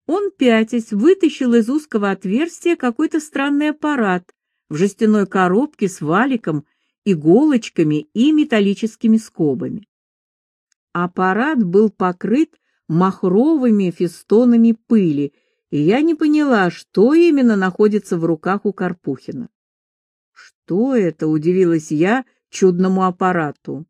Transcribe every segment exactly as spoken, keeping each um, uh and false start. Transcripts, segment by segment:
Он, пятясь, вытащил из узкого отверстия какой-то странный аппарат в жестяной коробке с валиком, иголочками и металлическими скобами. Аппарат был покрыт махровыми фестонами пыли, и я не поняла, что именно находится в руках у Карпухина. «Что это?» — удивилась я чудному аппарату.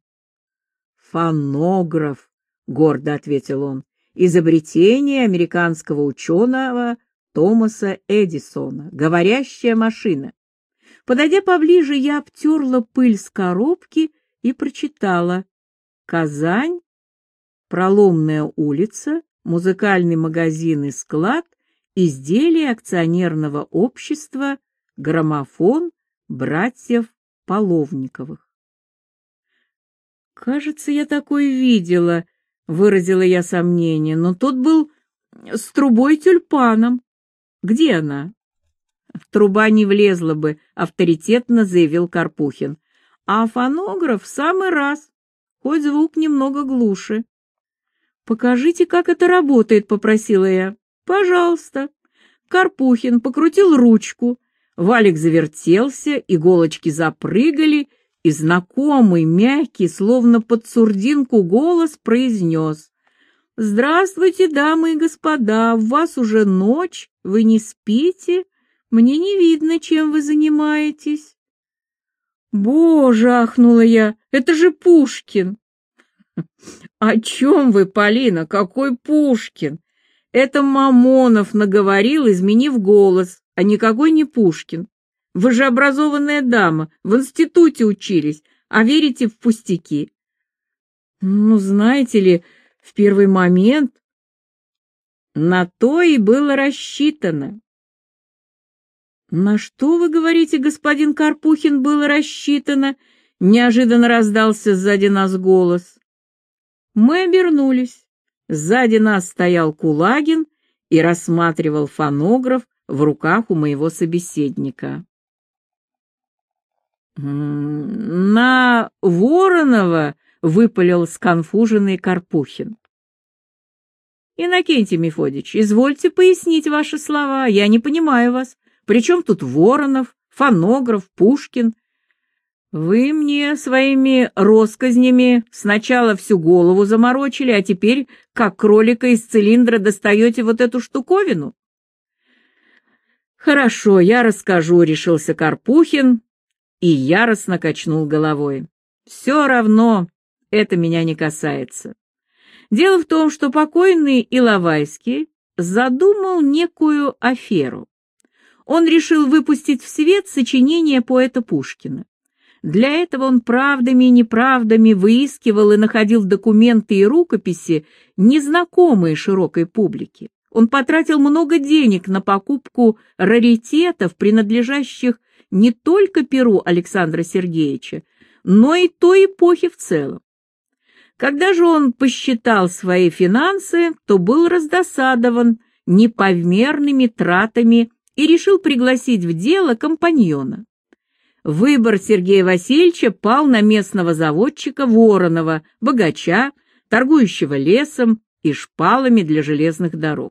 «Фонограф», — гордо ответил он, — «изобретение американского ученого Томаса Эдисона, говорящая машина». Подойдя поближе, я обтерла пыль с коробки и прочитала: «Казань, Проломная улица, музыкальный магазин и склад, изделия акционерного общества, граммофон братьев Половниковых». «Кажется, я такой видела», — выразила я сомнение, но тот был с трубой-тюльпаном. Где она? Труба не влезла бы, авторитетно заявил Карпухин. А фонограф в самый раз, хоть звук немного глуше. Покажите, как это работает, попросила я. Пожалуйста. Карпухин покрутил ручку, валик завертелся, иголочки запрыгали, и знакомый, мягкий, словно под сурдинку голос произнес: «Здравствуйте, дамы и господа, у вас уже ночь, вы не спите? Мне не видно, чем вы занимаетесь». «Боже!» — ахнула я, — «это же Пушкин!» «О чем вы, Полина, какой Пушкин? Это Мамонов наговорил, изменив голос, а никакой не Пушкин. Вы же образованная дама, в институте учились, а верите в пустяки». «Ну, знаете ли, в первый момент...» «На то и было рассчитано». «На что, вы говорите, господин Карпухин, было рассчитано?» — неожиданно раздался сзади нас голос. Мы обернулись. Сзади нас стоял Кулагин и рассматривал фонограф в руках у моего собеседника. «На Воронова!» — выпалил сконфуженный Карпухин. «Иннокентий Мефодич, извольте пояснить ваши слова, я не понимаю вас. При чем тут Воронов, фонограф, Пушкин? Вы мне своими россказнями сначала всю голову заморочили, а теперь, как кролика из цилиндра, достаете вот эту штуковину?» «Хорошо, я расскажу», — решился Карпухин и яростно качнул головой. «Все равно это меня не касается. Дело в том, что покойный Иловайский задумал некую аферу. Он решил выпустить в свет сочинение поэта Пушкина. Для этого он правдами и неправдами выискивал и находил документы и рукописи, незнакомые широкой публике. Он потратил много денег на покупку раритетов, принадлежащих не только перу Александра Сергеевича, но и той эпохи в целом. Когда же он посчитал свои финансы, то был раздосадован непомерными тратами и решил пригласить в дело компаньона. Выбор Сергея Васильевича пал на местного заводчика Воронова, богача, торгующего лесом и шпалами для железных дорог.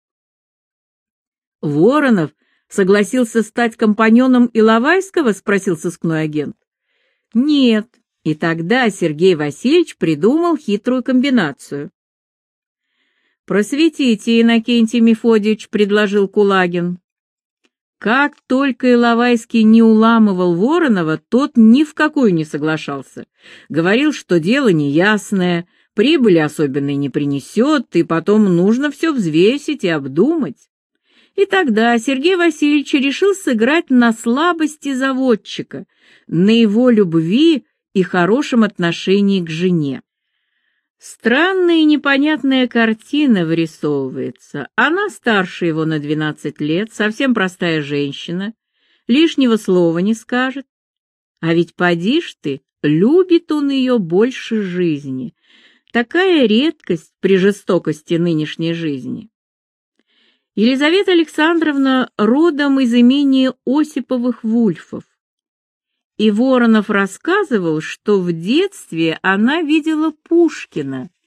«Воронов согласился стать компаньоном Иловайского?» — спросил сыскной агент. «Нет». И тогда Сергей Васильевич придумал хитрую комбинацию. «Просветите, Иннокентий Мефодич», — предложил Кулагин. Как только Иловайский не уламывал Воронова, тот ни в какую не соглашался. Говорил, что дело неясное, прибыли особенной не принесет, и потом нужно все взвесить и обдумать. И тогда Сергей Васильевич решил сыграть на слабости заводчика, на его любви и хорошем отношении к жене. Странная и непонятная картина вырисовывается. Она старше его на двенадцать лет, совсем простая женщина, лишнего слова не скажет. А ведь поди ж ты, любит он ее больше жизни. Такая редкость при жестокости нынешней жизни. Елизавета Александровна родом из имения Осиповых-Вульфов. И Воронов рассказывал, что в детстве она видела Пушкина,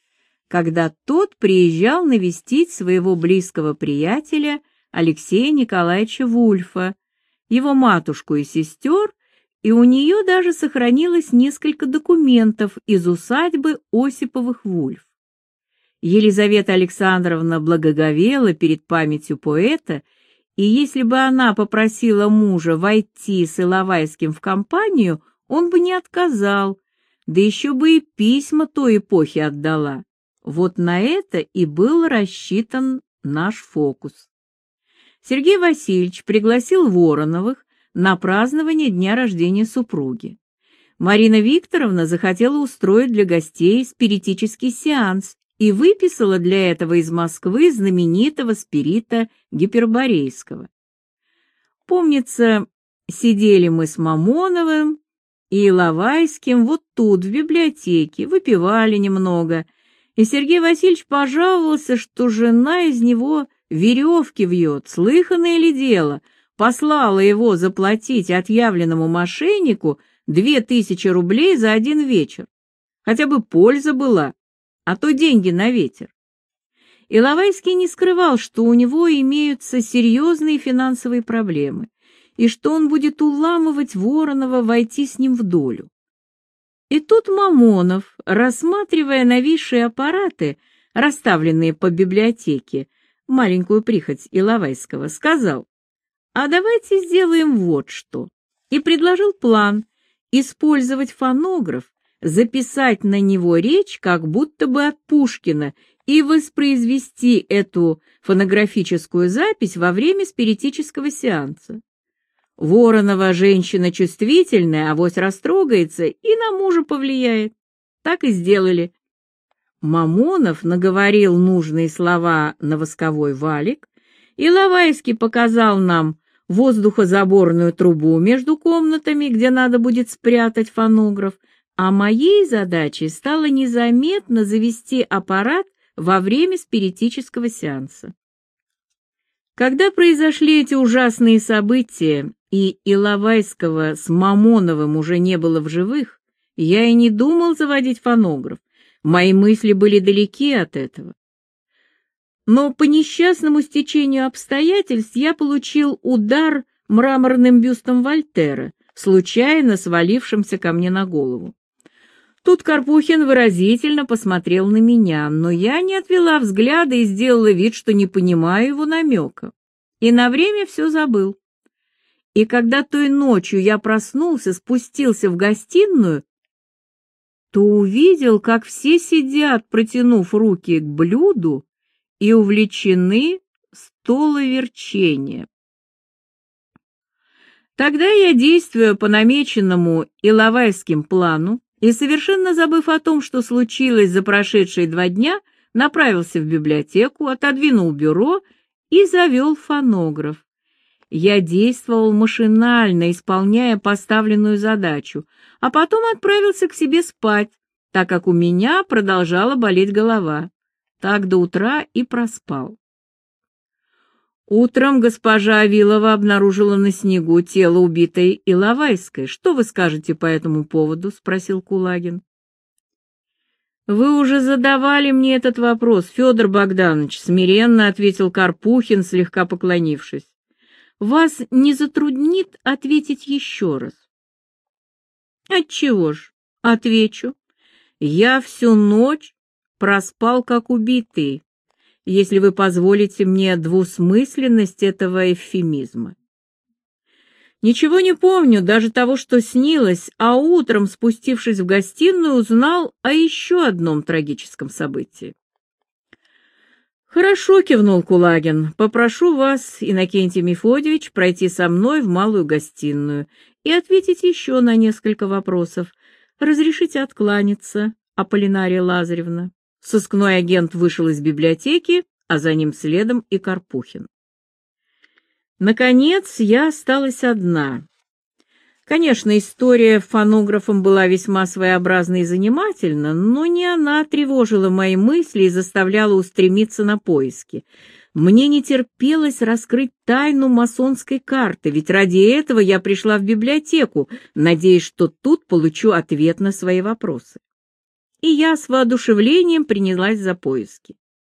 когда тот приезжал навестить своего близкого приятеля Алексея Николаевича Вульфа, его матушку и сестер, и у нее даже сохранилось несколько документов из усадьбы Осиповых-Вульф. Елизавета Александровна благоговела перед памятью поэта, и если бы она попросила мужа войти с Иловайским в компанию, он бы не отказал, да еще бы и письма той эпохи отдала. Вот на это и был рассчитан наш фокус. Сергей Васильевич пригласил Вороновых на празднование дня рождения супруги. Марина Викторовна захотела устроить для гостей спиритический сеанс и выписала для этого из Москвы знаменитого спирита гиперборейского. Помнится, сидели мы с Мамоновым и Иловайским вот тут, в библиотеке, выпивали немного, и Сергей Васильевич пожаловался, что жена из него веревки вьет, слыханное ли дело, послала его заплатить отъявленному мошеннику две тысячи рублей за один вечер. Хотя бы польза была, а то деньги на ветер. Иловайский не скрывал, что у него имеются серьезные финансовые проблемы, и что он будет уламывать Воронова войти с ним в долю. И тут Мамонов, рассматривая новейшие аппараты, расставленные по библиотеке, маленькую прихоть Иловайского, сказал: «А давайте сделаем вот что», и предложил план использовать фонограф, записать на него речь как будто бы от Пушкина и воспроизвести эту фонографическую запись во время спиритического сеанса. Воронова женщина чувствительная, авось растрогается и на мужа повлияет. Так и сделали. Мамонов наговорил нужные слова на восковой валик, Иловайский показал нам воздухозаборную трубу между комнатами, где надо будет спрятать фонограф, а моей задачей стало незаметно завести аппарат во время спиритического сеанса. Когда произошли эти ужасные события, и Иловайского с Мамоновым уже не было в живых, я и не думал заводить фонограф, мои мысли были далеки от этого. Но по несчастному стечению обстоятельств я получил удар мраморным бюстом Вольтера, случайно свалившимся ко мне на голову. Тут Карпухин выразительно посмотрел на меня, но я не отвела взгляда и сделала вид, что не понимаю его намека. И на время все забыл. И когда той ночью я проснулся, спустился в гостиную, то увидел, как все сидят, протянув руки к блюду, и увлечены столоверчением. Тогда я, действуя по намеченному Иловайским плану и совершенно забыв о том, что случилось за прошедшие два дня, направился в библиотеку, отодвинул бюро и завел фонограф. Я действовал машинально, исполняя поставленную задачу, а потом отправился к себе спать, так как у меня продолжала болеть голова. Так до утра и проспал. Утром госпожа Авилова обнаружила на снегу тело убитой Иловайской. Что вы скажете по этому поводу? — спросил Кулагин. Вы уже задавали мне этот вопрос, Федор Богданович, — смиренно ответил Карпухин, слегка поклонившись. Вас не затруднит ответить еще раз? Отчего ж? Отвечу. Я всю ночь проспал как убитый, если вы позволите мне двусмысленность этого эвфемизма. Ничего не помню, даже того, что снилось, а утром, спустившись в гостиную, узнал о еще одном трагическом событии. «Хорошо», — кивнул Кулагин, — «попрошу вас, Иннокентий Мефодьевич, пройти со мной в малую гостиную и ответить еще на несколько вопросов. Разрешите откланяться, Аполлинария Лазаревна». Сыскной агент вышел из библиотеки, а за ним следом и Карпухин. Наконец, я осталась одна. Конечно, история фонографом была весьма своеобразна и занимательна, но не она тревожила мои мысли и заставляла устремиться на поиски. Мне не терпелось раскрыть тайну масонской карты, ведь ради этого я пришла в библиотеку, надеясь, что тут получу ответ на свои вопросы. и я с воодушевлением принялась за поиски.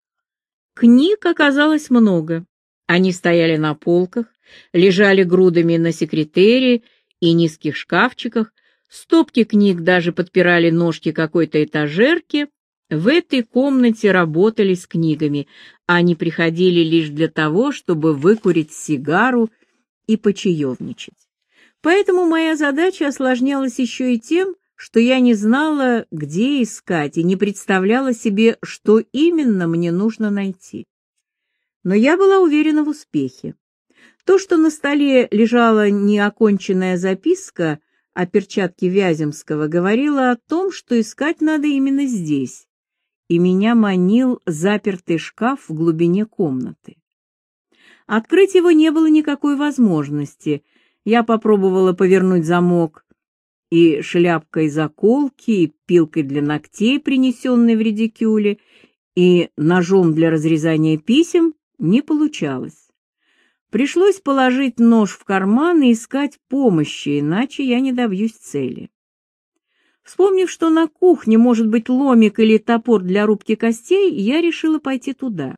Книг оказалось много. Они стояли на полках, лежали грудами на секретере и низких шкафчиках, стопки книг даже подпирали ножки какой-то этажерки. В этой комнате работали с книгами, они приходили лишь для того, чтобы выкурить сигару и почаевничать. Поэтому моя задача осложнялась еще и тем, что я не знала, где искать, и не представляла себе, что именно мне нужно найти. Но я была уверена в успехе. То, что на столе лежала неоконченная записка о перчатке Вяземского, говорило о том, что искать надо именно здесь, и меня манил запертый шкаф в глубине комнаты. Открыть его не было никакой возможности. Я попробовала повернуть замок и шляпкой заколки, и пилкой для ногтей, принесенной в редикюле, и ножом для разрезания писем. Не получалось. Пришлось положить нож в карман и искать помощи, иначе я не добьюсь цели. Вспомнив, что на кухне может быть ломик или топор для рубки костей, я решила пойти туда.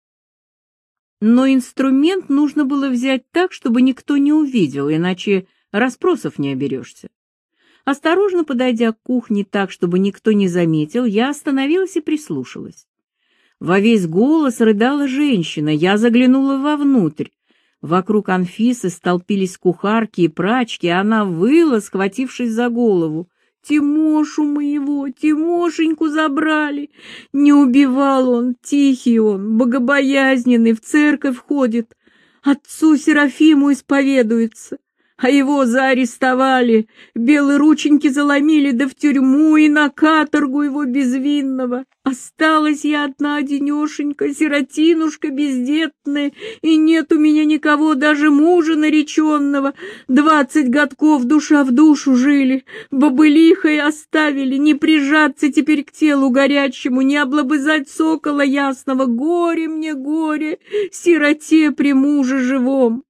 Но инструмент нужно было взять так, чтобы никто не увидел, иначе расспросов не оберешься. Осторожно подойдя к кухне так, чтобы никто не заметил, я остановилась и прислушалась. Во весь голос рыдала женщина, я заглянула вовнутрь. Вокруг Анфисы столпились кухарки и прачки, а она выла, схватившись за голову. «Тимошу моего, Тимошеньку забрали! Не убивал он, тихий он, богобоязненный, в церковь ходит, отцу Серафиму исповедуется, а его заарестовали, белые рученьки заломили, да в тюрьму и на каторгу его безвинного. Осталась я одна-одинешенька, сиротинушка бездетная, и нет у меня никого, даже мужа нареченного. Двадцать годков душа в душу жили, бобылихой оставили, не прижаться теперь к телу горячему, не облобызать сокола ясного. Горе мне, горе, сироте при муже живом».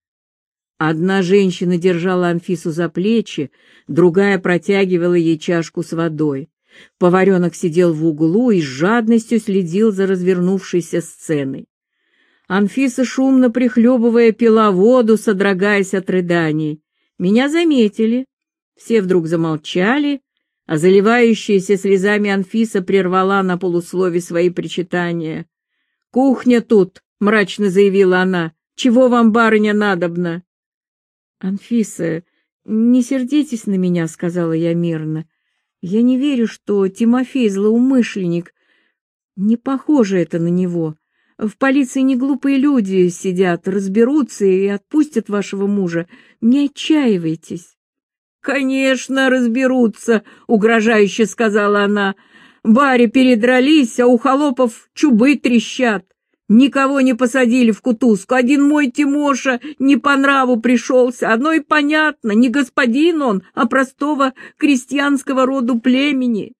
Одна женщина держала Анфису за плечи, другая протягивала ей чашку с водой. Поваренок сидел в углу и с жадностью следил за развернувшейся сценой. Анфиса, шумно прихлебывая, пила воду, содрогаясь от рыданий. Меня заметили. Все вдруг замолчали, а заливающаяся слезами Анфиса прервала на полуслове свои причитания. «Кухня тут», — мрачно заявила она, — «чего вам, барыня, надобно?» «Анфиса, не сердитесь на меня», — сказала я мирно. «Я не верю, что Тимофей злоумышленник. Не похоже это на него. В полиции не глупые люди сидят, разберутся и отпустят вашего мужа. Не отчаивайтесь». «Конечно, разберутся», — угрожающе сказала она. «Бари передрались, а у холопов чубы трещат. Никого не посадили в кутузку, один мой Тимоша не по нраву пришелся, оно и понятно, не господин он, а простого крестьянского роду племени».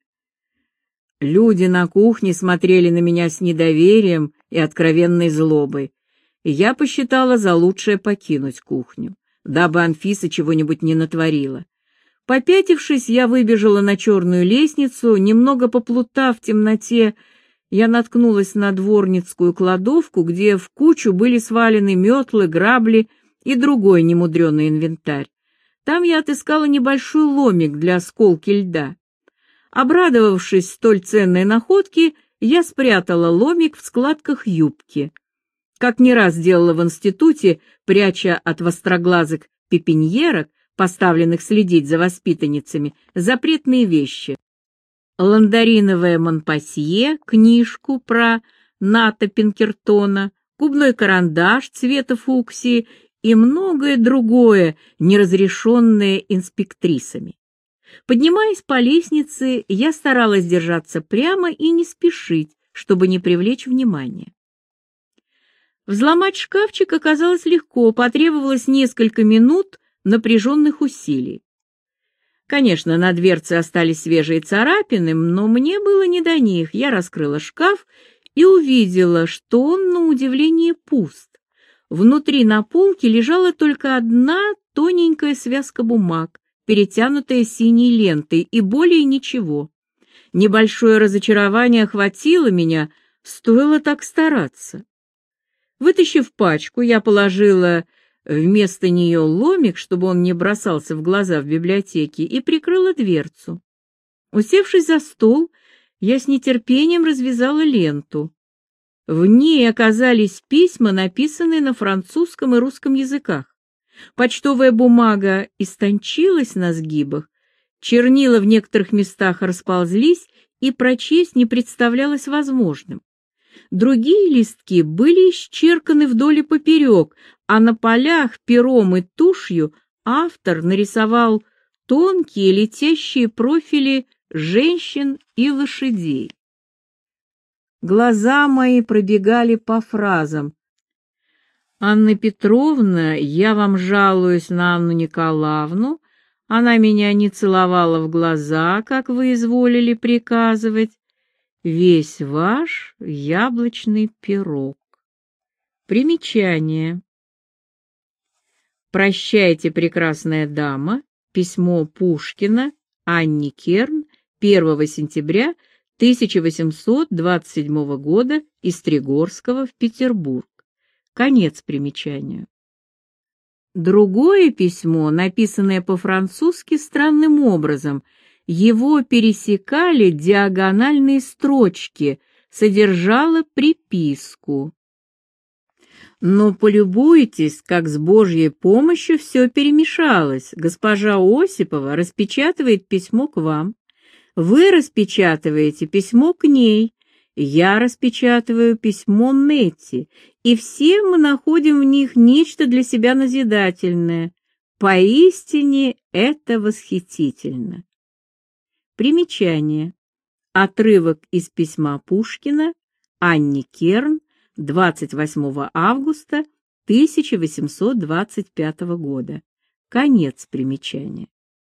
Люди на кухне смотрели на меня с недоверием и откровенной злобой, и я посчитала за лучшее покинуть кухню, дабы Анфиса чего-нибудь не натворила. Попятившись, я выбежала на черную лестницу, немного поплутав в темноте, я наткнулась на дворницкую кладовку, где в кучу были свалены метлы, грабли и другой немудрёный инвентарь. Там я отыскала небольшой ломик для сколки льда. Обрадовавшись столь ценной находке, я спрятала ломик в складках юбки. Как не раз делала в институте, пряча от востроглазых пепеньерок, поставленных следить за воспитанницами, запретные вещи. Ландариновое Монпасье, книжку про Ната Пинкертона, губной карандаш цвета фуксии и многое другое, неразрешенное инспектрисами. Поднимаясь по лестнице, я старалась держаться прямо и не спешить, чтобы не привлечь внимания. Взломать шкафчик оказалось легко, потребовалось несколько минут напряженных усилий. Конечно, на дверце остались свежие царапины, но мне было не до них. Я раскрыла шкаф и увидела, что он, на удивление, пуст. Внутри на полке лежала только одна тоненькая связка бумаг, перетянутая синей лентой, и более ничего. Небольшое разочарование охватило меня, стоило так стараться. Вытащив пачку, я положила вместо нее ломик, чтобы он не бросался в глаза в библиотеке, и прикрыла дверцу. Усевшись за стол, я с нетерпением развязала ленту. В ней оказались письма, написанные на французском и русском языках. Почтовая бумага истончилась на сгибах, чернила в некоторых местах расползлись, и прочесть не представлялось возможным. Другие листки были исчерканы вдоль и поперек, а на полях пером и тушью автор нарисовал тонкие летящие профили женщин и лошадей. Глаза мои пробегали по фразам. «Анна Петровна, я вам жалуюсь на Анну Николаевну. Она меня не целовала в глаза, как вы изволили приказывать. Весь ваш яблочный пирог». Примечание. «Прощайте, прекрасная дама». Письмо Пушкина Анне Керн первого сентября тысяча восемьсот двадцать седьмого года из Тригорского в Петербург. Конец примечания. Другое письмо, написанное по-французски странным образом, его пересекали диагональные строчки, содержало приписку. Но полюбуйтесь, как с Божьей помощью все перемешалось. Госпожа Осипова распечатывает письмо к вам. Вы распечатываете письмо к ней, я распечатываю письмо Нетти, и все мы находим в них нечто для себя назидательное. Поистине это восхитительно. Примечание. Отрывок из письма Пушкина Анне Керн двадцать восьмого августа тысяча восемьсот двадцать пятого года. Конец примечания.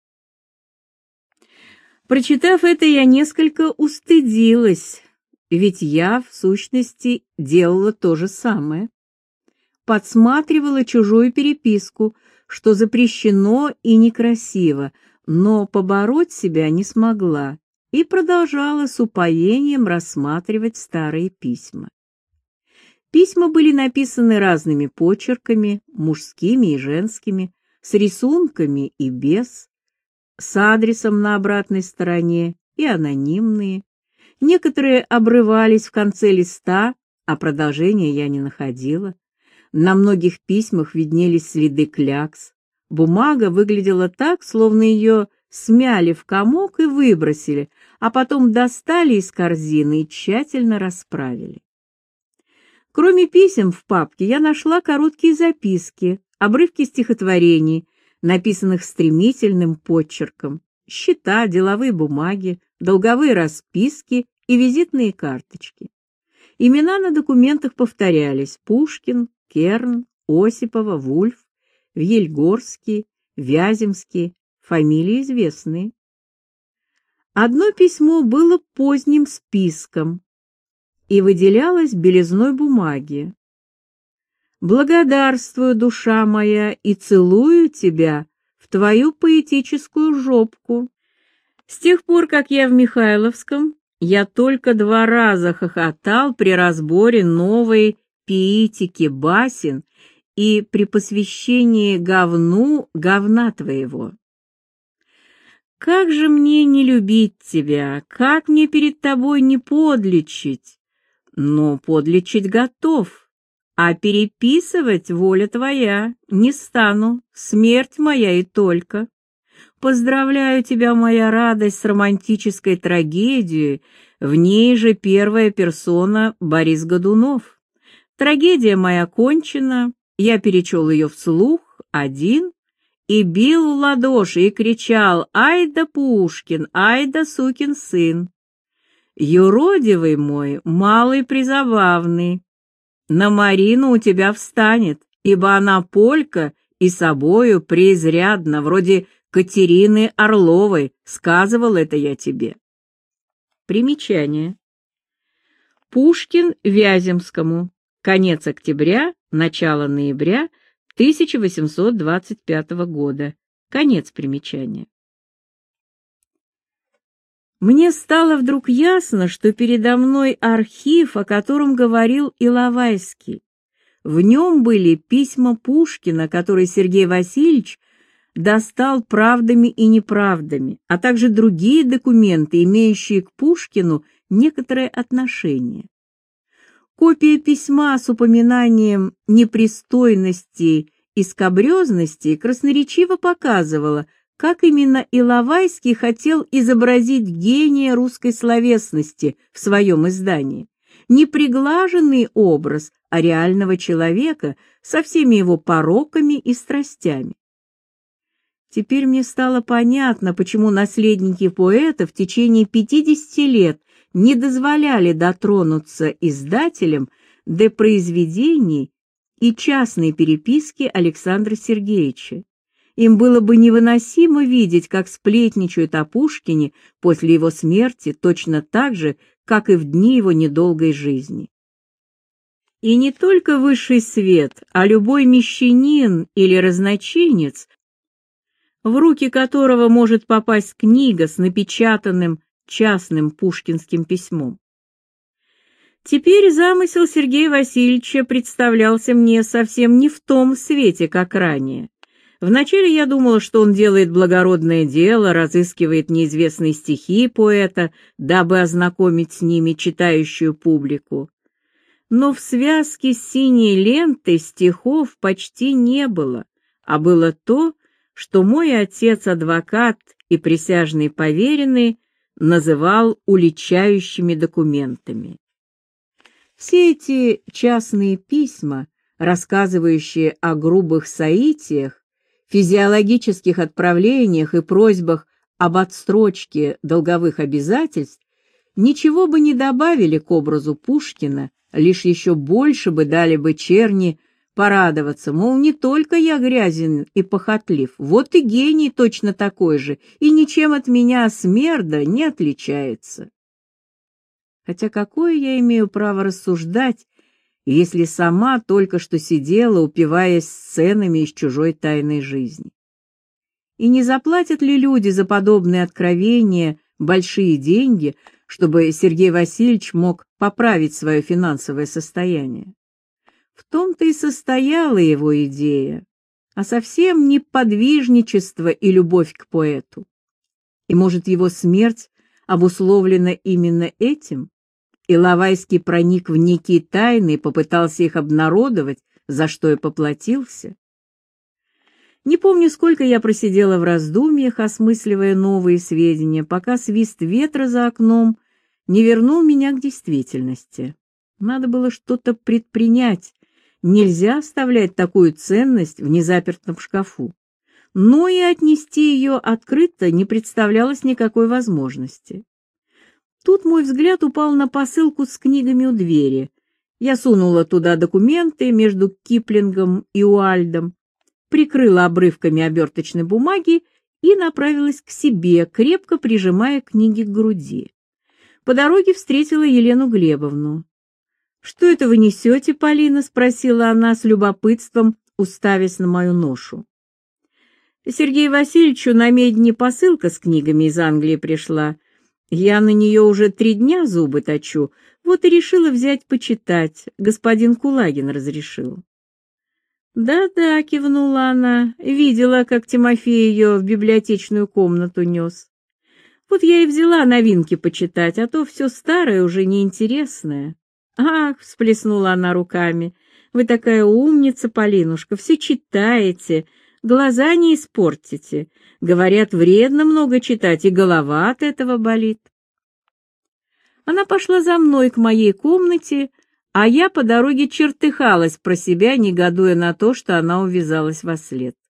Прочитав это, я несколько устыдилась, ведь я, в сущности, делала то же самое. Подсматривала чужую переписку, что запрещено и некрасиво, но побороть себя не смогла и продолжала с упоением рассматривать старые письма. Письма были написаны разными почерками, мужскими и женскими, с рисунками и без, с адресом на обратной стороне и анонимные. Некоторые обрывались в конце листа, а продолжения я не находила. На многих письмах виднелись следы клякс. Бумага выглядела так, словно ее смяли в комок и выбросили, а потом достали из корзины и тщательно расправили. Кроме писем в папке я нашла короткие записки, обрывки стихотворений, написанных стремительным почерком, счета, деловые бумаги, долговые расписки и визитные карточки. Имена на документах повторялись: Пушкин, Керн, Осипова, Вульф, Вьельгорский, Вяземский, фамилии известные. Одно письмо было поздним списком и выделялось белизной бумаги. «Благодарствую, душа моя, и целую тебя в твою поэтическую жопку. С тех пор, как я в Михайловском, я только два раза хохотал при разборе новой пиитики басен и при посвящении говну говна твоего. Как же мне не любить тебя, как мне перед тобой не подлечить? Но подлечить готов, а переписывать воля твоя не стану, смерть моя и только. Поздравляю тебя, моя радость, с романтической трагедией, в ней же первая персона Борис Годунов. Трагедия моя кончена, я перечел ее вслух, один, и бил в ладоши и кричал: «Ай да Пушкин, ай да сукин сын! Юродивый мой, малый призабавный, на Марину у тебя встанет, ибо она полька и собою преизрядна, вроде Катерины Орловой, сказывал это я тебе». Примечание. Пушкин Вяземскому. Конец октября, начало ноября тысяча восемьсот двадцать пятого года. Конец примечания. Мне стало вдруг ясно, что передо мной архив, о котором говорил Иловайский. В нем были письма Пушкина, которые Сергей Васильевич достал правдами и неправдами, а также другие документы, имеющие к Пушкину некоторое отношение. Копия письма с упоминанием непристойности и скабрезности красноречиво показывала, как именно Иловайский хотел изобразить гения русской словесности в своем издании. Не приглаженный образ, а реального человека со всеми его пороками и страстями. Теперь мне стало понятно, почему наследники поэта в течение пятидесяти лет не дозволяли дотронуться издателям до произведений и частной переписки Александра Сергеевича. Им было бы невыносимо видеть, как сплетничают о Пушкине после его смерти точно так же, как и в дни его недолгой жизни. И не только высший свет, а любой мещанин или разночинец, в руки которого может попасть книга с напечатанным частным пушкинским письмом. Теперь замысел Сергея Васильевича представлялся мне совсем не в том свете, как ранее. Вначале я думала, что он делает благородное дело, разыскивает неизвестные стихи поэта, дабы ознакомить с ними читающую публику. Но в связке с синей лентой стихов почти не было, а было то, что мой отец-адвокат и присяжный поверенный называл уличающими документами. Все эти частные письма, рассказывающие о грубых соитиях, физиологических отправлениях и просьбах об отсрочке долговых обязательств, ничего бы не добавили к образу Пушкина, лишь еще больше бы дали бы черни порадоваться, мол, не только я грязен и похотлив, вот и гений точно такой же, и ничем от меня, смерда, не отличается. Хотя какое я имею право рассуждать, если сама только что сидела, упиваясь сценами из чужой тайной жизни? И не заплатят ли люди за подобные откровения большие деньги, чтобы Сергей Васильевич мог поправить свое финансовое состояние? В том-то и состояла его идея, а совсем не подвижничество и любовь к поэту. И, может, его смерть обусловлена именно этим? Иловайский проник в некие тайны и попытался их обнародовать, за что и поплатился. Не помню, сколько я просидела в раздумьях, осмысливая новые сведения, пока свист ветра за окном не вернул меня к действительности. Надо было что-то предпринять, нельзя оставлять такую ценность в незапертом шкафу. Но и отнести ее открыто не представлялось никакой возможности. Тут мой взгляд упал на посылку с книгами у двери. Я сунула туда документы между Киплингом и Уальдом, прикрыла обрывками оберточной бумаги и направилась к себе, крепко прижимая книги к груди. По дороге встретила Елену Глебовну. «Что это вы несете, Полина?» — спросила она с любопытством, уставясь на мою ношу. «Сергею Васильевичу на медне посылка с книгами из Англии пришла. Я на нее уже три дня зубы точу, вот и решила взять почитать. Господин Кулагин разрешил». «Да-да», — кивнула она, — видела, как Тимофей ее в библиотечную комнату нес. «Вот я и взяла новинки почитать, а то все старое уже неинтересное». «Ах», — всплеснула она руками, — «вы такая умница, Полинушка, все читаете, глаза не испортите. Говорят, вредно много читать, и голова от этого болит». Она пошла за мной к моей комнате, а я по дороге чертыхалась про себя, негодуя на то, что она увязалась вослед.